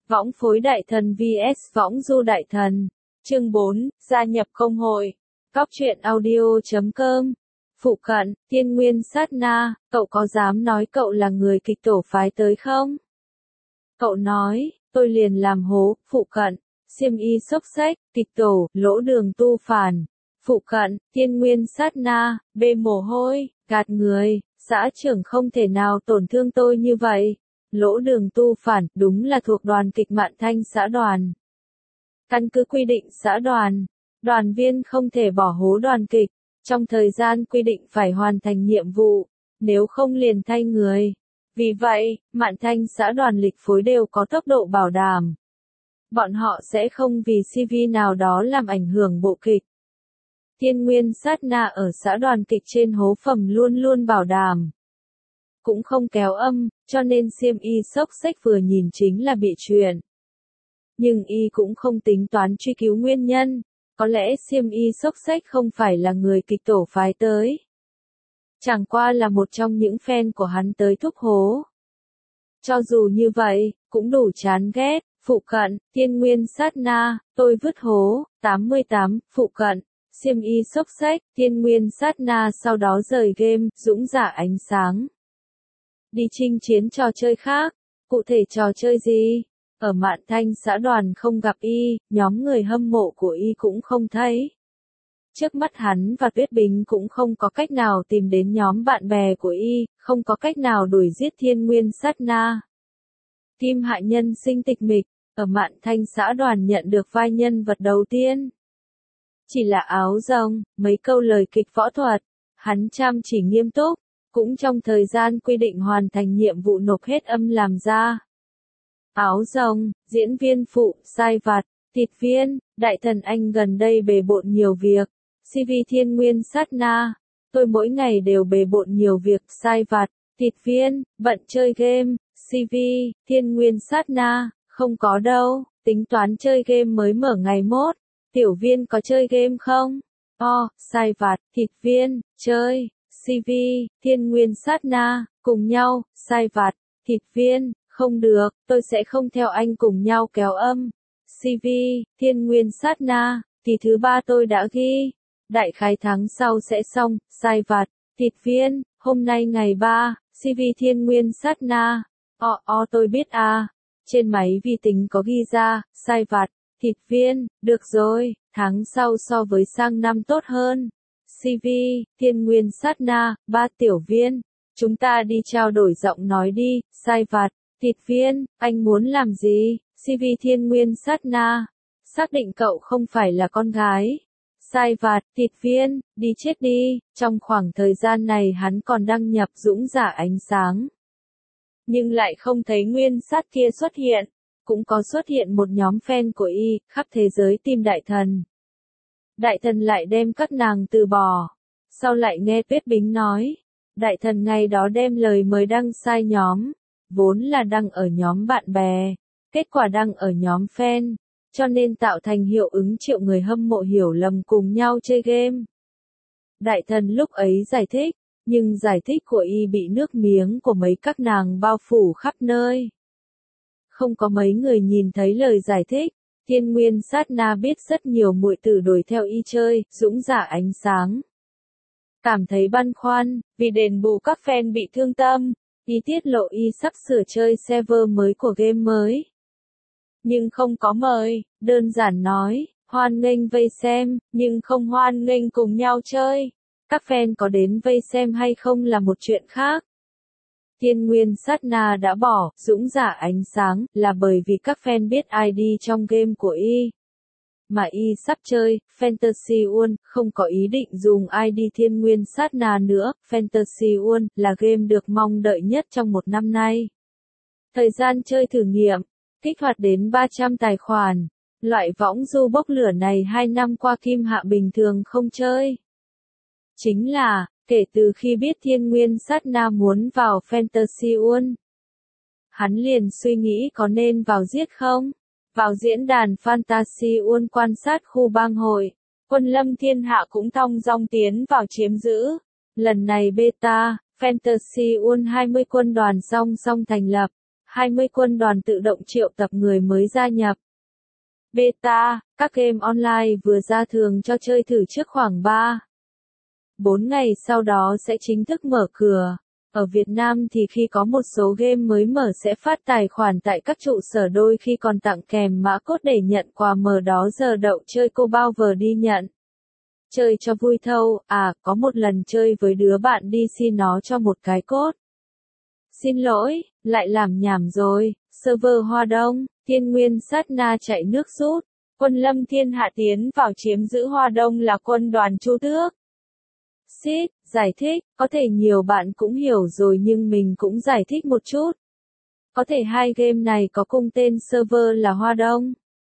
Võng phối đại thần vs võng du đại thần. Chương 4, gia nhập công hội. Cóc truyện audio.com. Phụ cận, Thiên Nguyên Sát Na, cậu có dám nói cậu là người kịch tổ phái tới không? Cậu nói, tôi liền làm hố. Phụ cận, xiêm y xốc xách, kịch tổ, lỗ đường tu phản. Phụ cận, Thiên Nguyên Sát Na, bê mồ hôi, gạt người, xã trưởng không thể nào tổn thương tôi như vậy. Lỗ đường tu phản, đúng là thuộc đoàn kịch Mạn Thanh xã đoàn. Căn cứ quy định xã đoàn, đoàn viên không thể bỏ hố đoàn kịch, trong thời gian quy định phải hoàn thành nhiệm vụ, nếu không liền thay người. Vì vậy, Mạn Thanh xã đoàn lịch phối đều có tốc độ bảo đảm. Bọn họ sẽ không vì CV nào đó làm ảnh hưởng bộ kịch. Thiên Nguyên Sát Na ở xã đoàn kịch trên hố phẩm luôn luôn bảo đảm. Cũng không kéo âm, cho nên xiêm y xốc xách vừa nhìn chính là bị chuyện. Nhưng y cũng không tính toán truy cứu nguyên nhân, có lẽ xiêm y xốc xách không phải là người kịch tổ phái tới. Chẳng qua là một trong những fan của hắn tới thúc hố. Cho dù như vậy, cũng đủ chán ghét. Phụ cận, Thiên Nguyên Sát Na, tôi vứt hố, 88, phụ cận, xiêm y xốc xách, Thiên Nguyên Sát Na sau đó rời game, dũng giả ánh sáng. Đi chinh chiến trò chơi khác, cụ thể trò chơi gì? Ở Mạn Thanh xã đoàn không gặp y, nhóm người hâm mộ của y cũng không thấy. Trước mắt hắn và Tuyết Bình cũng không có cách nào tìm đến nhóm bạn bè của y, không có cách nào đuổi giết Thiên Nguyên Sát Na. Kim Hạ Nhân sinh tịch mịch, ở Mạn Thanh xã đoàn nhận được vai nhân vật đầu tiên. Chỉ là áo rồng, mấy câu lời kịch võ thuật, hắn chăm chỉ nghiêm túc, cũng trong thời gian quy định hoàn thành nhiệm vụ nộp hết âm làm ra. Áo rồng, diễn viên phụ, sai vặt, thịt viên, đại thần anh gần đây bề bộn nhiều việc. CV Thiên Nguyên Sát Na, tôi mỗi ngày đều bề bộn nhiều việc, sai vặt, thịt viên, bận chơi game. CV Thiên Nguyên Sát Na, không có đâu, tính toán chơi game mới mở ngày mốt. Tiểu viên có chơi game không? Sai vặt, thịt viên, chơi. CV Thiên Nguyên Sát Na, cùng nhau, sai vặt, thịt viên, không được, tôi sẽ không theo anh cùng nhau kéo âm. CV Thiên Nguyên Sát Na, kỳ thứ 3 tôi đã ghi. Đại khái tháng sau sẽ xong, sai vặt, thịt viên, hôm nay ngày 3, CV Thiên Nguyên Sát Na. Tôi biết à. Trên máy vi tính có ghi ra, sai vặt, thịt viên, được rồi, tháng sau so với sang năm tốt hơn. CV Thiên Nguyên Sát Na, 3 tiểu viên, chúng ta đi trao đổi giọng nói đi, sai vặt, thịt viên, anh muốn làm gì? CV Thiên Nguyên Sát Na, xác định cậu không phải là con gái. Sai vặt, thịt viên, đi chết đi. Trong khoảng thời gian này hắn còn đăng nhập dũng giả ánh sáng. Nhưng lại không thấy nguyên sát kia xuất hiện. Cũng có xuất hiện một nhóm fan của y, khắp thế giới tìm đại thần. Đại thần lại đem các nàng từ bỏ. Sau lại nghe Tuyết Bính nói, đại thần ngày đó đem lời mời đăng sai nhóm. Vốn là đăng ở nhóm bạn bè, kết quả đăng ở nhóm fan, cho nên tạo thành hiệu ứng triệu người hâm mộ hiểu lầm cùng nhau chơi game. Đại thần lúc ấy giải thích, nhưng giải thích của y bị nước miếng của mấy các nàng bao phủ khắp nơi. Không có mấy người nhìn thấy lời giải thích. Thiên Nguyên Sát Na biết rất nhiều muội tử đuổi theo y chơi, dũng giả ánh sáng. Cảm thấy băn khoăn, vì đền bù các fan bị thương tâm, y tiết lộ y sắp sửa chơi server mới của game mới. Nhưng không có mời, đơn giản nói, hoan nghênh vây xem, nhưng không hoan nghênh cùng nhau chơi. Các fan có đến vây xem hay không là một chuyện khác. Thiên Nguyên Sát Na đã bỏ dũng giả ánh sáng là bởi vì các fan biết ID trong game của y. Mà y sắp chơi Fantasy World, không có ý định dùng ID Thiên Nguyên Sát Na nữa. Fantasy World là game được mong đợi nhất trong một năm nay. Thời gian chơi thử nghiệm, kích hoạt đến 300 tài khoản. Loại võng du bốc lửa này 2 năm qua Kim Hạ bình thường không chơi. Chính là, kể từ khi biết Thiên Nguyên Sát Na muốn vào Fantasy World, hắn liền suy nghĩ có nên vào giết không? Vào diễn đàn Fantasy World quan sát khu bang hội, quân lâm thiên hạ cũng thong dong tiến vào chiếm giữ. Lần này beta, Fantasy World 20 quân đoàn song song thành lập. 20 quân đoàn tự động triệu tập người mới gia nhập. Beta, các game online vừa ra thường cho chơi thử trước khoảng 3-4 ngày sau đó sẽ chính thức mở cửa. Ở Việt Nam thì khi có một số game mới mở sẽ phát tài khoản tại các trụ sở, đôi khi còn tặng kèm mã code để nhận quà, mở đó giờ đậu chơi cô bao vờ đi nhận. Chơi cho vui thâu, có một lần chơi với đứa bạn đi xin nó cho một cái code. Xin lỗi, lại làm nhảm rồi, server Hoa Đông, Thiên Nguyên sát na chạy nước rút, quân Lâm Thiên Hạ tiến vào chiếm giữ Hoa Đông là quân đoàn Chu Tước. Sid, giải thích, có thể nhiều bạn cũng hiểu rồi nhưng mình cũng giải thích một chút. Có thể hai game này có cùng tên server là Hoa Đông.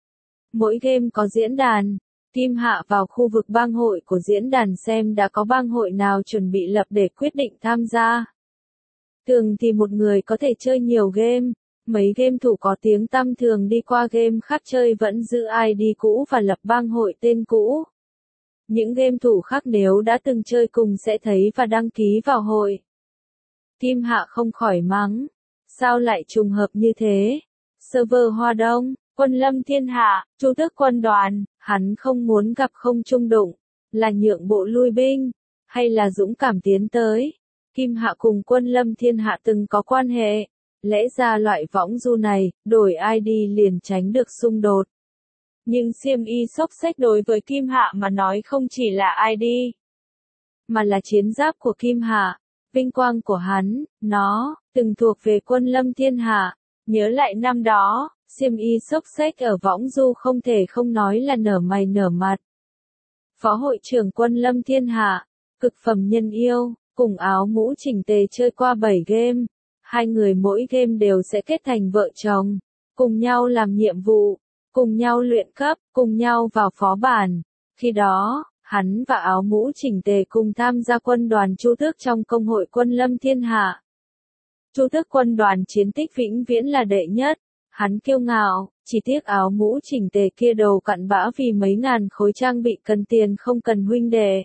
Mỗi game có diễn đàn. Kim Hạ vào khu vực bang hội của diễn đàn xem đã có bang hội nào chuẩn bị lập để quyết định tham gia. Thường thì một người có thể chơi nhiều game. Mấy game thủ có tiếng tăm thường đi qua game khác chơi vẫn giữ ID cũ và lập bang hội tên cũ. Những game thủ khác nếu đã từng chơi cùng sẽ thấy và đăng ký vào hội. Kim Hạ không khỏi mắng. Sao lại trùng hợp như thế? Server Hoa Đông, quân Lâm Thiên Hạ, Chu Tước quân đoàn, hắn không muốn gặp không chung đụng. Là nhượng bộ lui binh, hay là dũng cảm tiến tới? Kim Hạ cùng quân Lâm Thiên Hạ từng có quan hệ. Lẽ ra loại võng du này, đổi ID liền tránh được xung đột. Nhưng xiêm y xốc xếch đối với Kim Hạ mà nói không chỉ là ID, mà là chiến giáp của Kim Hạ, vinh quang của hắn, nó từng thuộc về quân Lâm Thiên Hạ. Nhớ lại năm đó, xiêm y xốc xếch ở võng du không thể không nói là nở mày nở mặt. Phó hội trưởng quân Lâm Thiên Hạ, cực phẩm nhân yêu, cùng áo mũ chỉnh tề chơi qua 7 game. Hai người mỗi game đều sẽ kết thành vợ chồng, cùng nhau làm nhiệm vụ, cùng nhau luyện cấp, cùng nhau vào phó bản. Khi đó, hắn và áo mũ chỉnh tề cùng tham gia quân đoàn Chu Tước trong công hội quân Lâm Thiên Hạ. Chu Tước quân đoàn chiến tích vĩnh viễn là đệ nhất. Hắn kiêu ngạo, chỉ tiếc áo mũ chỉnh tề kia đầu cặn bã vì mấy ngàn khối trang bị cần tiền không cần huynh đệ.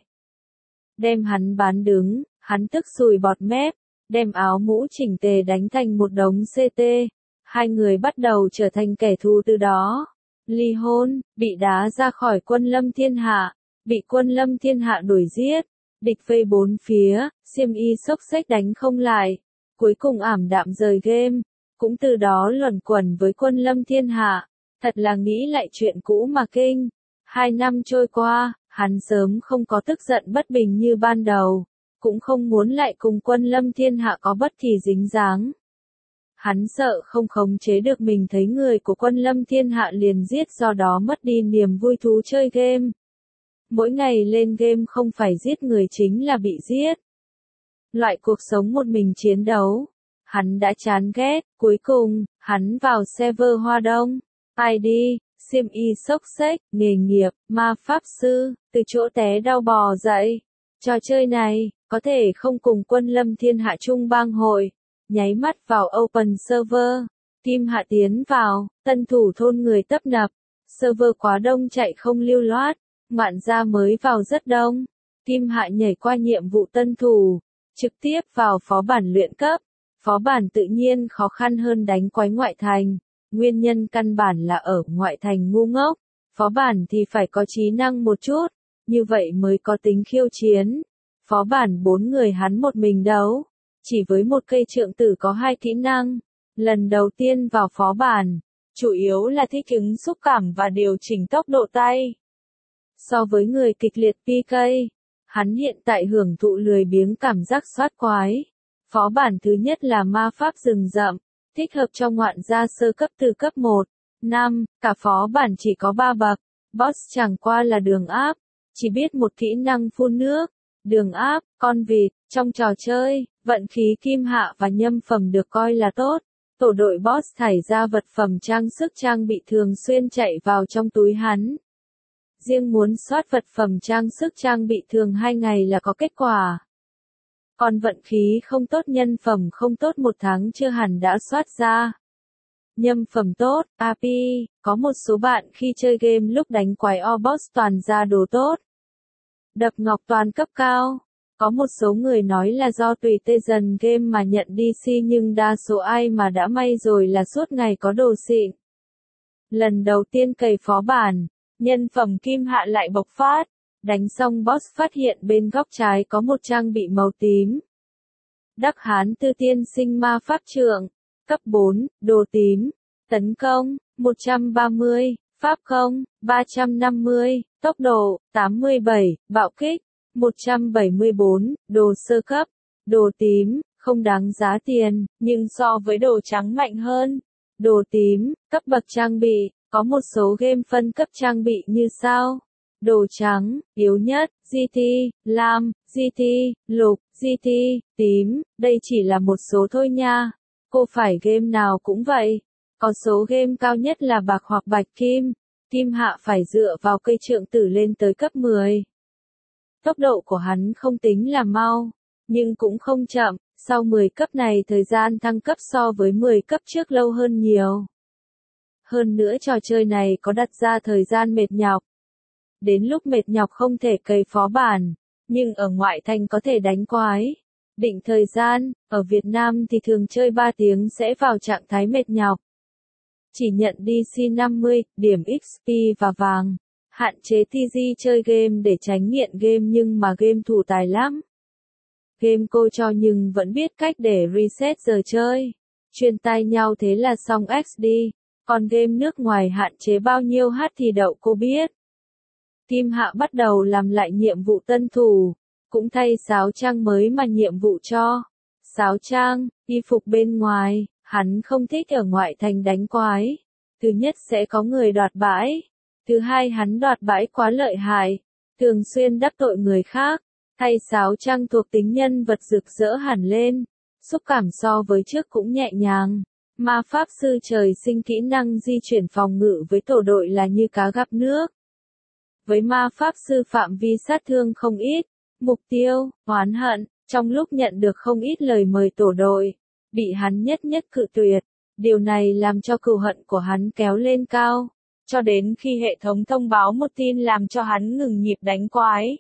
Đem hắn bán đứng, hắn tức sùi bọt mép, đem áo mũ chỉnh tề đánh thành một đống CT. Hai người bắt đầu trở thành kẻ thù từ đó. Ly hôn, bị đá ra khỏi quân Lâm Thiên Hạ, bị quân Lâm Thiên Hạ đuổi giết, địch vây bốn phía, xiêm y xốc xếch đánh không lại, cuối cùng ảm đạm rời game, cũng từ đó luẩn quẩn với quân Lâm Thiên Hạ. Thật là nghĩ lại chuyện cũ mà kinh. 2 năm trôi qua, hắn sớm không có tức giận bất bình như ban đầu, cũng không muốn lại cùng quân Lâm Thiên Hạ có bất kỳ dính dáng. Hắn sợ không khống chế được mình thấy người của quân Lâm Thiên Hạ liền giết, do đó mất đi niềm vui thú chơi game. Mỗi ngày lên game không phải giết người chính là bị giết. Loại cuộc sống một mình chiến đấu, hắn đã chán ghét. Cuối cùng, hắn vào server Hoa Đông. ID, xiêm y xốc xếch, nghề nghiệp, ma pháp sư, từ chỗ té đau bò dậy. Trò chơi này, có thể không cùng quân Lâm Thiên Hạ chung bang hội. Nháy mắt vào open server, Kim Hạ tiến vào, tân thủ thôn người tấp nập, server quá đông chạy không lưu loát, ngoạn gia mới vào rất đông. Kim Hạ nhảy qua nhiệm vụ tân thủ, trực tiếp vào phó bản luyện cấp. Phó bản tự nhiên khó khăn hơn đánh quái ngoại thành, nguyên nhân căn bản là ở ngoại thành ngu ngốc, phó bản thì phải có trí năng một chút, như vậy mới có tính khiêu chiến. Phó bản 4 người hắn một mình đấu, chỉ với một cây trượng tử có 2 kỹ năng. Lần đầu tiên vào phó bản, chủ yếu là thích ứng xúc cảm và điều chỉnh tốc độ tay. So với người kịch liệt PK, hắn hiện tại hưởng thụ lười biếng cảm giác soát quái. Phó bản thứ nhất là ma pháp rừng rậm, thích hợp cho ngoạn gia sơ cấp từ cấp 1, 5, cả phó bản chỉ có 3 bậc, boss chẳng qua là đường áp, chỉ biết một kỹ năng phun nước, đường áp, con vịt, trong trò chơi, vận khí Kim Hạ và nhâm phẩm được coi là tốt, tổ đội boss thải ra vật phẩm trang sức trang bị thường xuyên chạy vào trong túi hắn. Riêng muốn soát vật phẩm trang sức trang bị thường 2 ngày là có kết quả. Còn vận khí không tốt nhân phẩm không tốt 1 tháng chưa hẳn đã soát ra. Nhâm phẩm tốt, API, có một số bạn khi chơi game lúc đánh quái o boss toàn ra đồ tốt. Đập ngọc toàn cấp cao. Có một số người nói là do tùy tê dần game mà nhận DC nhưng đa số ai mà đã may rồi là suốt ngày có đồ xịn. Lần đầu tiên cày phó bản, nhân phẩm Kim Hạ lại bộc phát. Đánh xong boss phát hiện bên góc trái có một trang bị màu tím. Đắc Hán Tư Tiên Sinh Ma Pháp Trượng, cấp 4, đồ tím, tấn công, 130, pháp không, 350, tốc độ, 87, bạo kích, 174, đồ sơ cấp, đồ tím, không đáng giá tiền, nhưng so với đồ trắng mạnh hơn. Đồ tím, cấp bậc trang bị, có một số game phân cấp trang bị như sau. Đồ trắng, yếu nhất, GT, lam, GT, lục, GT, tím, đây chỉ là một số thôi nha. Cô phải game nào cũng vậy. Có số game cao nhất là bạc hoặc bạch kim. Kim Hạ phải dựa vào cây trượng tử lên tới cấp 10. Tốc độ của hắn không tính là mau, nhưng cũng không chậm. Sau 10 cấp này thời gian thăng cấp so với 10 cấp trước lâu hơn nhiều. Hơn nữa trò chơi này có đặt ra thời gian mệt nhọc. Đến lúc mệt nhọc không thể cày phó bản, nhưng ở ngoại thành có thể đánh quái. Định thời gian, ở Việt Nam thì thường chơi 3 tiếng sẽ vào trạng thái mệt nhọc. Chỉ nhận DC 50, điểm XP và vàng. Hạn chế TG chơi game để tránh nghiện game nhưng mà game thủ tài lắm. Game cô cho nhưng vẫn biết cách để reset giờ chơi. Truyền tai nhau thế là xong XD. Còn game nước ngoài hạn chế bao nhiêu H thì đậu cô biết. Kim Hạ bắt đầu làm lại nhiệm vụ tân thủ. Cũng thay sáo trang mới mà nhiệm vụ cho. Sáo trang, y phục bên ngoài, hắn không thích ở ngoại thành đánh quái. Thứ nhất sẽ có người đoạt bãi. Thứ hai hắn đoạt bãi quá lợi hại. Thường xuyên đắc tội người khác. Thay sáo trang thuộc tính nhân vật rực rỡ hẳn lên. Xúc cảm so với trước cũng nhẹ nhàng. Ma Pháp Sư trời sinh kỹ năng di chuyển phòng ngự với tổ đội là như cá gặp nước. Với Ma Pháp Sư phạm vi sát thương không ít. Mục tiêu, oán hận, trong lúc nhận được không ít lời mời tổ đội, bị hắn nhất nhất cự tuyệt. Điều này làm cho cừu hận của hắn kéo lên cao. Cho đến khi hệ thống thông báo một tin làm cho hắn ngừng nhịp đánh quái.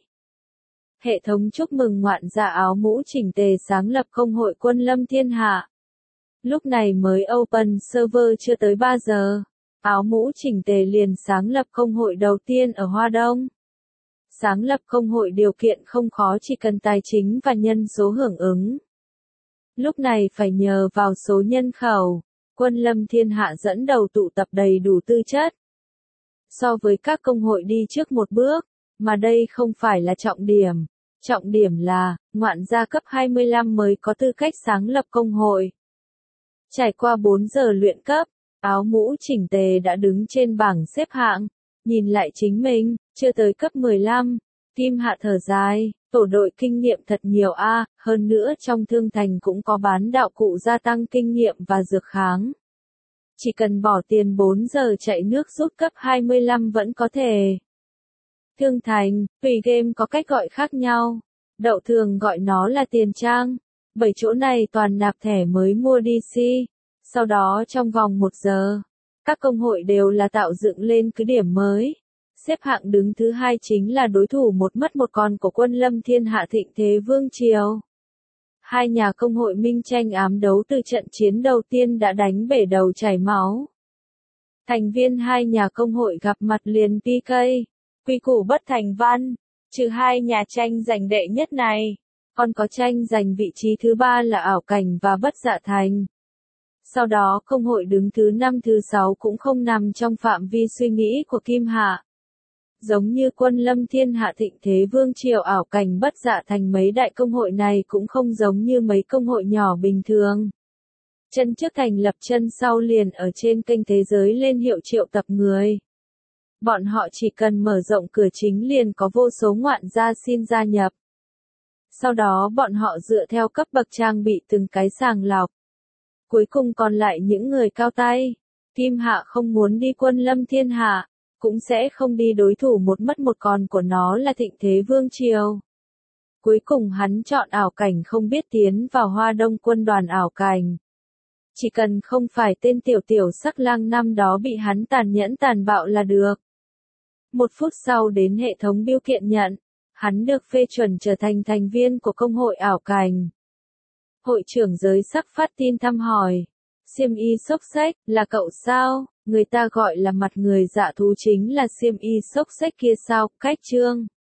Hệ thống chúc mừng ngoạn gia áo mũ chỉnh tề sáng lập công hội Quân Lâm Thiên Hạ. Lúc này mới open server chưa tới 3 giờ. Áo mũ chỉnh tề liền sáng lập công hội đầu tiên ở Hoa Đông. Sáng lập công hội điều kiện không khó chỉ cần tài chính và nhân số hưởng ứng. Lúc này phải nhờ vào số nhân khẩu. Quân Lâm Thiên Hạ dẫn đầu tụ tập đầy đủ tư chất. So với các công hội đi trước một bước, mà đây không phải là trọng điểm. Trọng điểm là, ngoạn gia cấp 25 mới có tư cách sáng lập công hội. Trải qua 4 giờ luyện cấp, áo mũ chỉnh tề đã đứng trên bảng xếp hạng. Nhìn lại chính mình, chưa tới cấp 15. Kim Hạ thở dài, tổ đội kinh nghiệm thật nhiều a, hơn nữa trong thương thành cũng có bán đạo cụ gia tăng kinh nghiệm và dược kháng. Chỉ cần bỏ tiền 4 giờ chạy nước rút cấp 25 vẫn có thể. Thương thành, tùy game có cách gọi khác nhau. Đậu thường gọi nó là tiền trang. Bởi chỗ này toàn nạp thẻ mới mua DC. Sau đó trong vòng 1 giờ, các công hội đều là tạo dựng lên cứ điểm mới. Xếp hạng đứng thứ 2 chính là đối thủ một mất một còn của Quân Lâm Thiên Hạ thịnh thế vương triều. Hai nhà công hội minh tranh ám đấu từ trận chiến đầu tiên đã đánh bể đầu chảy máu. Thành viên hai nhà công hội gặp mặt liền PK. Quy củ bất thành văn. Trừ hai nhà tranh giành đệ nhất này. Còn có tranh giành vị trí thứ 3 là ảo cảnh và bất dạ thành. Sau đó công hội đứng thứ 5 thứ 6 cũng không nằm trong phạm vi suy nghĩ của Kim Hạ. Giống như Quân Lâm Thiên Hạ thịnh thế vương triều ảo cảnh bất dạ thành mấy đại công hội này cũng không giống như mấy công hội nhỏ bình thường. Chân trước thành lập chân sau liền ở trên kênh thế giới lên hiệu triệu tập người. Bọn họ chỉ cần mở rộng cửa chính liền có vô số ngoạn gia xin gia nhập. Sau đó bọn họ dựa theo cấp bậc trang bị từng cái sàng lọc. Cuối cùng còn lại những người cao tay. Kim Hạ không muốn đi Quân Lâm Thiên Hạ, cũng sẽ không đi đối thủ một mất một còn của nó là thịnh thế vương triều. Cuối cùng hắn chọn ảo cảnh không biết tiến vào Hoa Đông quân đoàn ảo cảnh. Chỉ cần không phải tên tiểu sắc lang năm đó bị hắn tàn nhẫn tàn bạo là được. 1 phút sau đến hệ thống biêu kiện nhận. Hắn được phê chuẩn trở thành thành viên của công hội ảo cảnh. Hội trưởng giới sắc phát tin thăm hỏi. Xiêm y xốc xếch, là cậu sao? Người ta gọi là mặt người dạ thú chính là xiêm y xốc xếch kia sao? Cách chương.